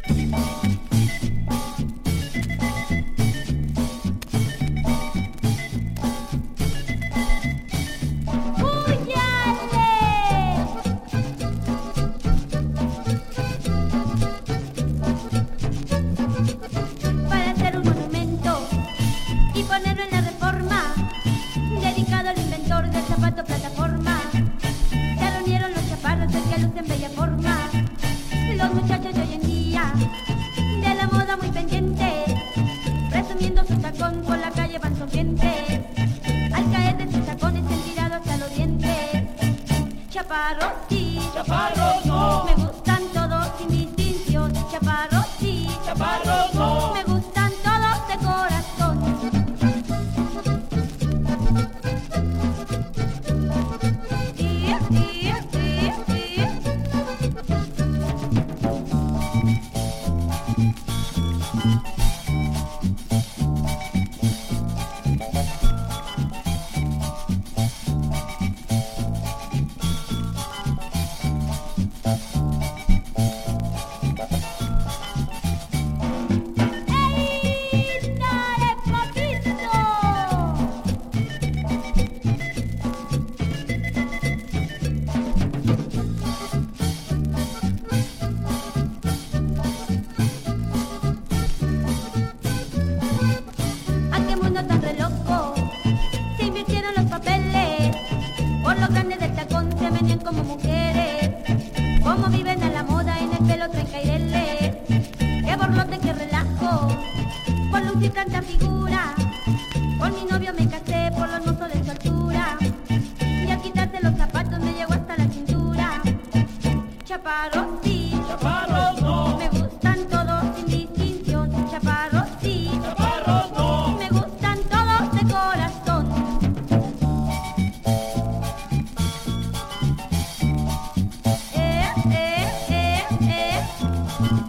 Para hacer un monumento y ponerlo en la Reforma, dedicado al inventor del zapato plataforma. Se reunieron los chaparros del que lucen bella forma, los muchachos de hoy en día, de la moda muy pendientes, presumiendo su tacón por la calle van sonrientes, al caer de sus tacones estirados hasta los dientes. Chaparros sí, Chaparros no, me gustan todos sin distinción. Chaparros sí, chaparros no. me gustan todos de corazón. Sí, sí, sí, sí. ¡Ey, dale, papito! ¿A qué mundo tan re loco se invirtieron los papeles? Por los grandes del tacón se venían como mujeres. Cómo viven a la moda en el pelo traen caireles. Qué borlote, qué relajo, por lucir tanta figura. Con mi novio me casé por lo hermoso de su altura, y al quitarse los zapatos me llegó hasta la cintura. Chaparros sí, Chaparros no, me gustan todos sin distinción. Chaparros sí, chaparros no. me gustan todos de corazón. Eh, eh, eh, eh.